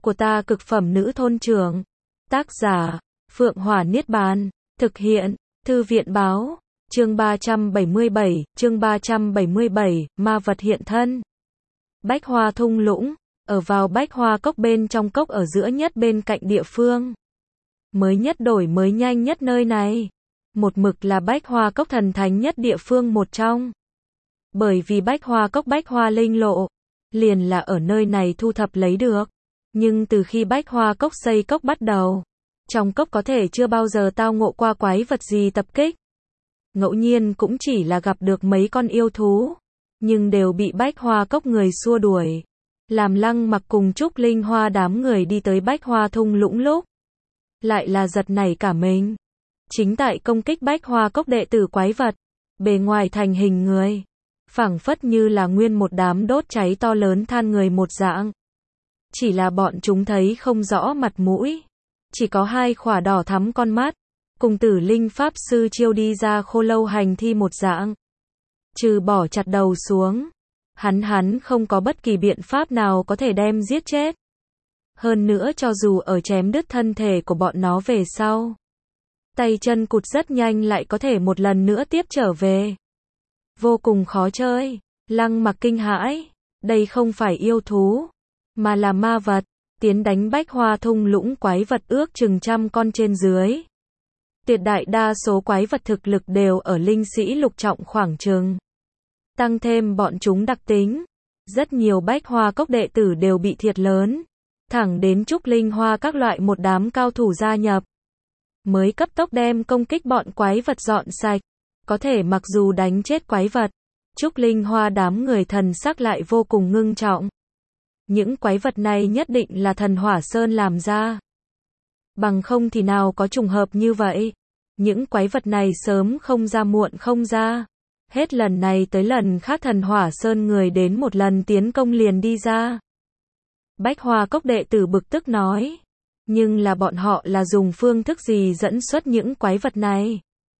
của ta cực phẩm nữ thôn trưởng. Tác giả, Phượng Hỏa Niết Bàn. Thực hiện, Thư viện báo. Chương 377, ma vật hiện thân. Bách Hoa thung lũng, ở vào Bách Hoa cốc bên trong cốc ở giữa nhất bên cạnh địa phương. Mới nhất đổi mới nhanh nhất nơi này. Một mực là Bách Hoa cốc thần thánh nhất địa phương một trong. Bởi vì Bách Hoa cốc Bách Hoa linh lộ, liền là ở nơi này thu thập lấy được. Nhưng từ khi Bách Hoa cốc xây cốc bắt đầu, trong cốc có thể chưa bao giờ tao ngộ qua quái vật gì tập kích. Ngẫu nhiên cũng chỉ là gặp được mấy con yêu thú, nhưng đều bị Bách Hoa cốc người xua đuổi. Làm Lăng Mặc cùng Trúc Linh Hoa đám người đi tới Bách Hoa thung lũng lúc, lại là giật nảy cả mình. Chính tại công kích Bách Hoa cốc đệ tử quái vật, bề ngoài thành hình người, phảng phất như là nguyên một đám đốt cháy to lớn than người một dạng. Chỉ là bọn chúng thấy không rõ mặt mũi, chỉ có hai khỏa đỏ thắm con mắt, cùng Tử Linh Pháp Sư chiêu đi ra khô lâu hành thi một dạng. Trừ bỏ chặt đầu xuống, hắn không có bất kỳ biện pháp nào có thể đem giết chết. Hơn nữa cho dù ở chém đứt thân thể của bọn nó về sau, tay chân cụt rất nhanh lại có thể một lần nữa tiếp trở về. Vô cùng khó chơi. Lăng Mặc kinh hãi, đây không phải yêu thú, mà là ma vật. Tiến đánh Bách Hoa thung lũng quái vật ước chừng trăm con trên dưới. Tuyệt đại đa số quái vật thực lực đều ở linh sĩ lục trọng khoảng chừng. Tăng thêm bọn chúng đặc tính, rất nhiều Bách Hoa cốc đệ tử đều bị thiệt lớn. Thẳng đến Trúc Linh Hoa các loại một đám cao thủ gia nhập, mới cấp tốc đem công kích bọn quái vật dọn sạch. Có thể mặc dù đánh chết quái vật, Trúc Linh Hoa đám người thần sắc lại vô cùng ngưng trọng. Những quái vật này nhất định là thần Hỏa Sơn làm ra. Bằng không thì nào có trùng hợp như vậy. Những quái vật này sớm không ra muộn không ra. Hết lần này tới lần khác thần Hỏa Sơn người đến một lần tiến công liền đi ra. Bách Hoa cốc đệ tử bực tức nói. Nhưng là bọn họ là dùng phương thức gì dẫn xuất những quái vật này?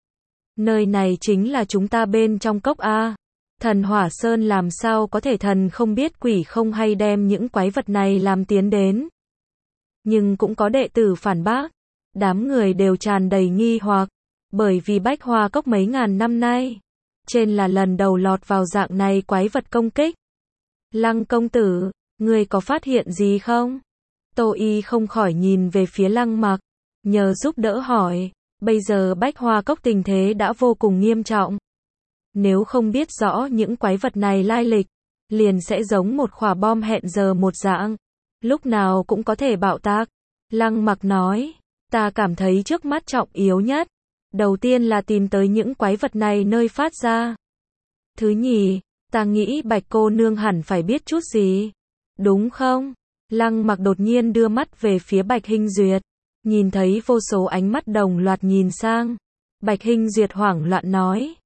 Nơi này chính là chúng ta bên trong cốc A. Thần Hỏa Sơn làm sao có thể thần không biết quỷ không hay đem những quái vật này làm tiến đến. Nhưng cũng có đệ tử phản bác. Đám người đều tràn đầy nghi hoặc. Bởi vì Bách Hoa cốc mấy ngàn năm nay, trên là lần đầu lọt vào dạng này quái vật công kích. Lăng công tử, người có phát hiện gì không? Tô Y không khỏi nhìn về phía Lăng Mặc, nhờ giúp đỡ hỏi. Bây giờ Bách Hoa cốc tình thế đã vô cùng nghiêm trọng. Nếu không biết rõ những quái vật này lai lịch, liền sẽ giống một quả bom hẹn giờ một dạng, lúc nào cũng có thể bạo tạc. Lăng Mặc nói, ta cảm thấy trước mắt trọng yếu nhất, đầu tiên là tìm tới những quái vật này nơi phát ra. Thứ nhì, ta nghĩ Bạch cô nương hẳn phải biết chút gì, đúng không? Lăng Mặc đột nhiên đưa mắt về phía Bạch Hinh Duyệt, nhìn thấy vô số ánh mắt đồng loạt nhìn sang. Bạch Hinh Duyệt hoảng loạn nói,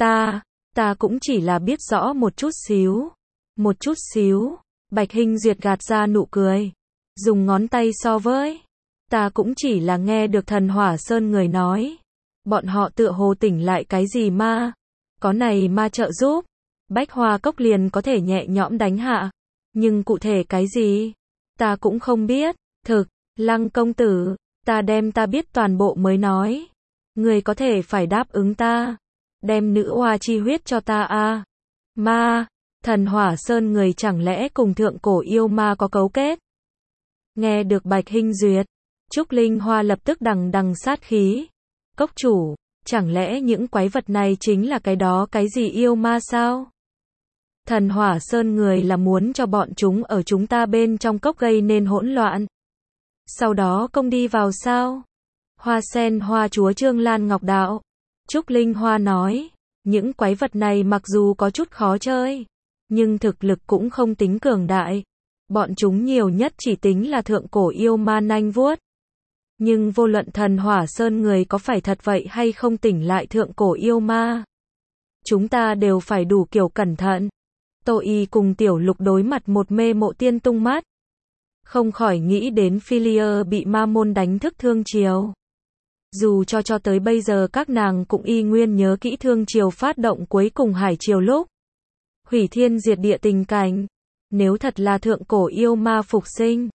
ta cũng chỉ là biết rõ một chút xíu. Một chút xíu. Bạch Hinh Duyệt gạt ra nụ cười, dùng ngón tay so với. Ta cũng chỉ là nghe được thần Hỏa Sơn người nói. Bọn họ tựa hồ tỉnh lại cái gì ma. Có này ma trợ giúp, Bách Hoa cốc liền có thể nhẹ nhõm đánh hạ. Nhưng cụ thể cái gì, ta cũng không biết. Thực, Lăng công tử, ta đem ta biết toàn bộ mới nói. Người có thể phải đáp ứng ta. Đem nữ oa chi huyết cho ta a. Ma, thần Hỏa Sơn người chẳng lẽ cùng thượng cổ yêu ma có cấu kết? Nghe được Bạch Hinh Duyệt, Trúc Linh Hoa lập tức đằng đằng sát khí. Cốc chủ, chẳng lẽ những quái vật này chính là cái đó cái gì yêu ma sao? Thần Hỏa Sơn người là muốn cho bọn chúng ở chúng ta bên trong cốc gây nên hỗn loạn. Sau đó công đi vào sao? Hoa sen hoa chúa Trương Lan Ngọc Đạo. Trúc Linh Hoa nói, những quái vật này mặc dù có chút khó chơi, nhưng thực lực cũng không tính cường đại. Bọn chúng nhiều nhất chỉ tính là thượng cổ yêu ma nanh vuốt. Nhưng vô luận thần Hỏa Sơn người có phải thật vậy hay không tỉnh lại thượng cổ yêu ma, chúng ta đều phải đủ kiểu cẩn thận. Tô Y cùng Tiểu Lục đối mặt một mê mộ tiên tung mắt, không khỏi nghĩ đến Philia bị ma môn đánh thức Thương Triều. Dù cho tới bây giờ các nàng cũng y nguyên nhớ kỹ Thương Triều phát động cuối cùng Hải Triều lúc hủy thiên diệt địa tình cảnh. Nếu thật là thượng cổ yêu ma phục sinh,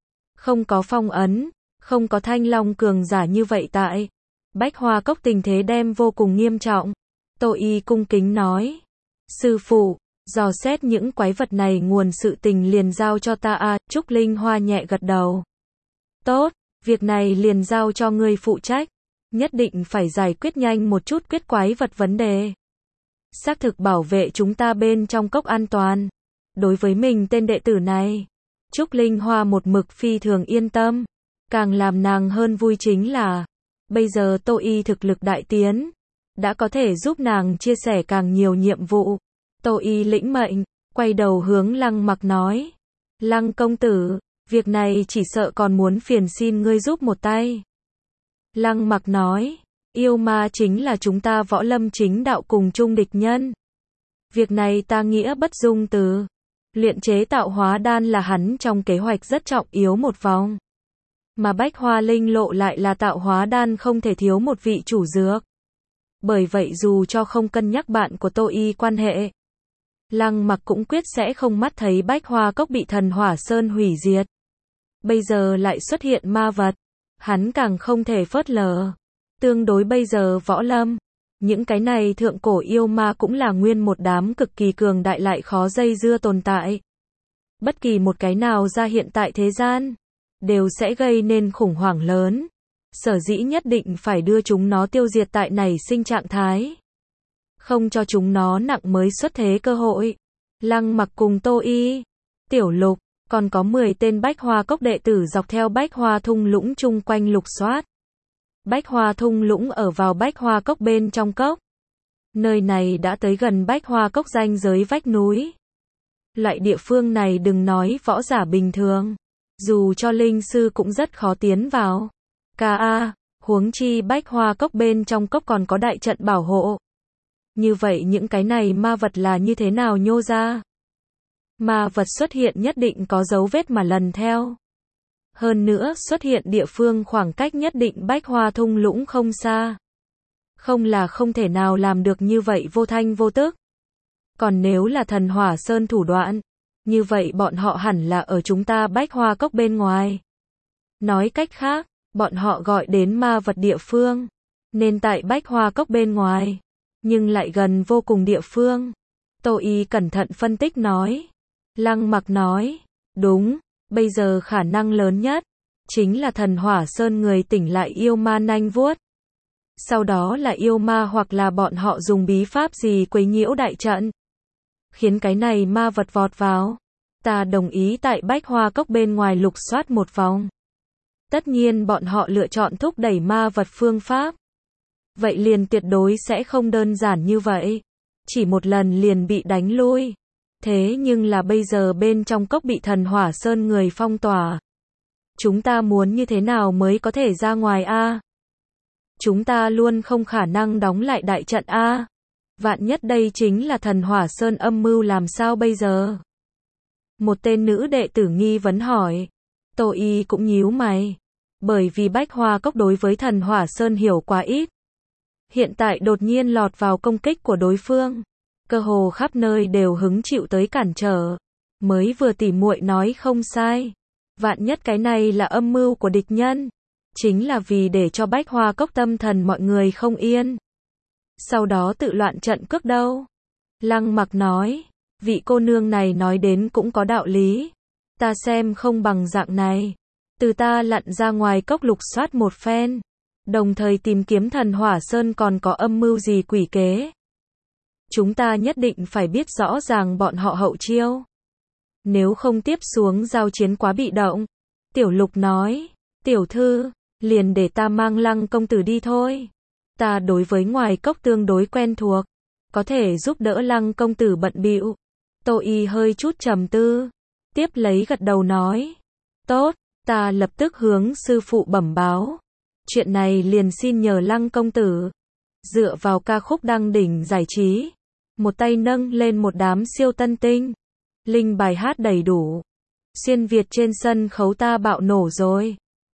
Không có phong ấn, không có thanh long cường giả như vậy tại Bách Hoa Cốc tình thế đem vô cùng nghiêm trọng. Tô Y cung kính nói. Sư phụ, dò xét những quái vật này nguồn sự tình liền giao cho ta a. Trúc Linh Hoa nhẹ gật đầu. Tốt, việc này liền giao cho ngươi phụ trách. Nhất định phải giải quyết nhanh một chút quyết quái vật vấn đề. Xác thực bảo vệ chúng ta bên trong cốc an toàn. Đối với mình tên đệ tử này, Trúc Linh Hoa một mực phi thường yên tâm. Càng làm nàng hơn vui chính là, bây giờ Tô Y thực lực đại tiến, đã có thể giúp nàng chia sẻ càng nhiều nhiệm vụ. Tô Y lĩnh mệnh, quay đầu hướng Lăng Mặc nói. Lăng công tử, việc này chỉ sợ còn muốn phiền xin ngươi giúp một tay. Lăng Mặc nói, yêu ma chính là chúng ta võ lâm chính đạo cùng chung địch nhân. Việc này ta nghĩa bất dung từ. Luyện chế tạo hóa đan là hắn trong kế hoạch rất trọng yếu một vòng. Mà Bách Hoa Linh Lộ lại là tạo hóa đan không thể thiếu một vị chủ dược. Bởi vậy dù cho không cân nhắc bạn của Tô Y quan hệ, Lăng Mặc cũng quyết sẽ không mắt thấy Bách Hoa Cốc bị Thần Hỏa Sơn hủy diệt. Bây giờ lại xuất hiện ma vật, hắn càng không thể phớt lờ. Tương đối bây giờ võ lâm, những cái này thượng cổ yêu ma cũng là nguyên một đám cực kỳ cường đại lại khó dây dưa tồn tại. Bất kỳ một cái nào ra hiện tại thế gian, đều sẽ gây nên khủng hoảng lớn. Sở dĩ nhất định phải đưa chúng nó tiêu diệt tại nảy sinh trạng thái. Không cho chúng nó nặng mới xuất thế cơ hội. Lăng Mặc cùng Tô Y, Tiểu Lục, còn có 10 tên Bách Hoa Cốc đệ tử dọc theo Bách Hoa thung lũng chung quanh lục soát. Bách Hoa thung lũng ở vào Bách Hoa Cốc bên trong cốc. Nơi này đã tới gần Bách Hoa Cốc ranh giới vách núi. Loại địa phương này đừng nói võ giả bình thường, dù cho linh sư cũng rất khó tiến vào. Huống chi Bách Hoa Cốc bên trong cốc còn có đại trận bảo hộ. Như vậy những cái này ma vật là như thế nào nhô ra? Ma vật xuất hiện nhất định có dấu vết mà lần theo. Hơn nữa xuất hiện địa phương khoảng cách nhất định Bách Hoa thung lũng không xa. Không là không thể nào làm được như vậy vô thanh vô tức. Còn nếu là Thần Hỏa Sơn thủ đoạn, như vậy bọn họ hẳn là ở chúng ta Bách Hoa Cốc bên ngoài. Nói cách khác, bọn họ gọi đến ma vật địa phương, nên tại Bách Hoa Cốc bên ngoài, nhưng lại gần vô cùng địa phương. Tô Y cẩn thận phân tích nói. Lăng Mặc nói, đúng, bây giờ khả năng lớn nhất chính là Thần Hỏa Sơn người tỉnh lại yêu ma nanh vuốt. Sau đó là yêu ma hoặc là bọn họ dùng bí pháp gì quấy nhiễu đại trận, khiến cái này ma vật vọt vào. Ta đồng ý tại Bách Hoa Cốc bên ngoài lục soát một vòng. Tất nhiên bọn họ lựa chọn thúc đẩy ma vật phương pháp. Vậy liền tuyệt đối sẽ không đơn giản như vậy. Chỉ một lần liền bị đánh lui. Thế nhưng là bây giờ bên trong cốc bị Thần Hỏa Sơn người phong tỏa. Chúng ta muốn như thế nào mới có thể ra ngoài a? Chúng ta luôn không khả năng đóng lại đại trận a. Vạn nhất đây chính là Thần Hỏa Sơn âm mưu làm sao bây giờ? Một tên nữ đệ tử nghi vấn hỏi. Tô Y cũng nhíu mày. Bởi vì Bách Hoa Cốc đối với Thần Hỏa Sơn hiểu quá ít. Hiện tại đột nhiên lọt vào công kích của đối phương. Cơ hồ khắp nơi đều hứng chịu tới cản trở. Mới vừa tỉ muội nói không sai. Vạn nhất cái này là âm mưu của địch nhân. Chính là vì để cho Bách Hoa Cốc tâm thần mọi người không yên. Sau đó tự loạn trận cước đâu. Lăng Mặc nói. Vị cô nương này nói đến cũng có đạo lý. Ta xem không bằng dạng này. Từ ta lặn ra ngoài cốc lục soát một phen. Đồng thời tìm kiếm Thần Hỏa Sơn còn có âm mưu gì quỷ kế. Chúng ta nhất định phải biết rõ ràng bọn họ hậu chiêu. Nếu không tiếp xuống giao chiến quá bị động. Tiểu Lục nói. Tiểu thư, liền để ta mang Lăng công tử đi thôi. Ta đối với ngoài cốc tương đối quen thuộc. Có thể giúp đỡ Lăng công tử bận bịu. Tô Y hơi chút trầm tư. Tiếp lấy gật đầu nói. Tốt, ta lập tức hướng sư phụ bẩm báo. Chuyện này liền xin nhờ Lăng công tử. Dựa vào ca khúc đăng đỉnh giải trí. Một tay nâng lên một đám siêu tân tinh. Linh bài hát đầy đủ. Xuyên Việt trên sân khấu ta bạo nổ rồi.